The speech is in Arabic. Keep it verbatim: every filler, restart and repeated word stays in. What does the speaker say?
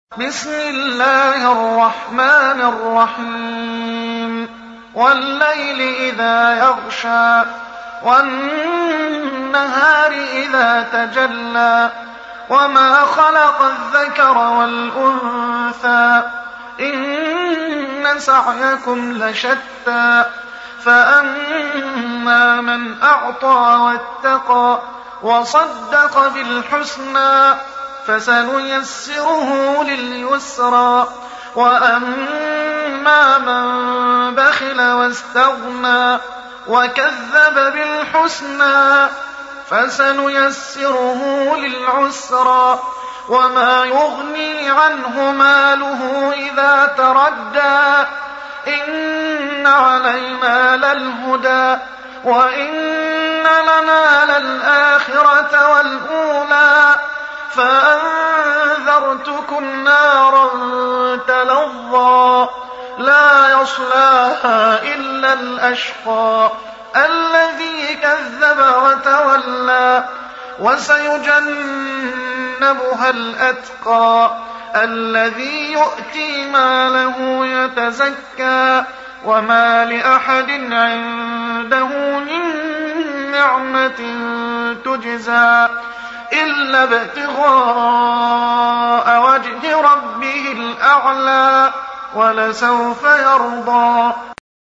بسم الله الرحمن الرحيم والليل إذا يغشى والنهار إذا تجلى وما خلق الذكر والأنثى إن سعيكم لشتى فأما من أعطى واتقى وصدق بالحسنى فسنيسره لليسرى وأما من بخل واستغنى وكذب بالحسنى فسنيسره للعسرى وما يغني عنه ماله إذا تردى إن علينا للهدى وإن لنا للآخرة والأولى فأنذرتكم نارا تلظى لا يصلاها إلا الأشقى الذي كذب وتولى وسيجنبها الأتقى الذي يؤتي ماله يتزكى وما لأحد عنده من نعمة تجزى إلا ابتغاء وجه ربه الأعلى ولسوف يرضى.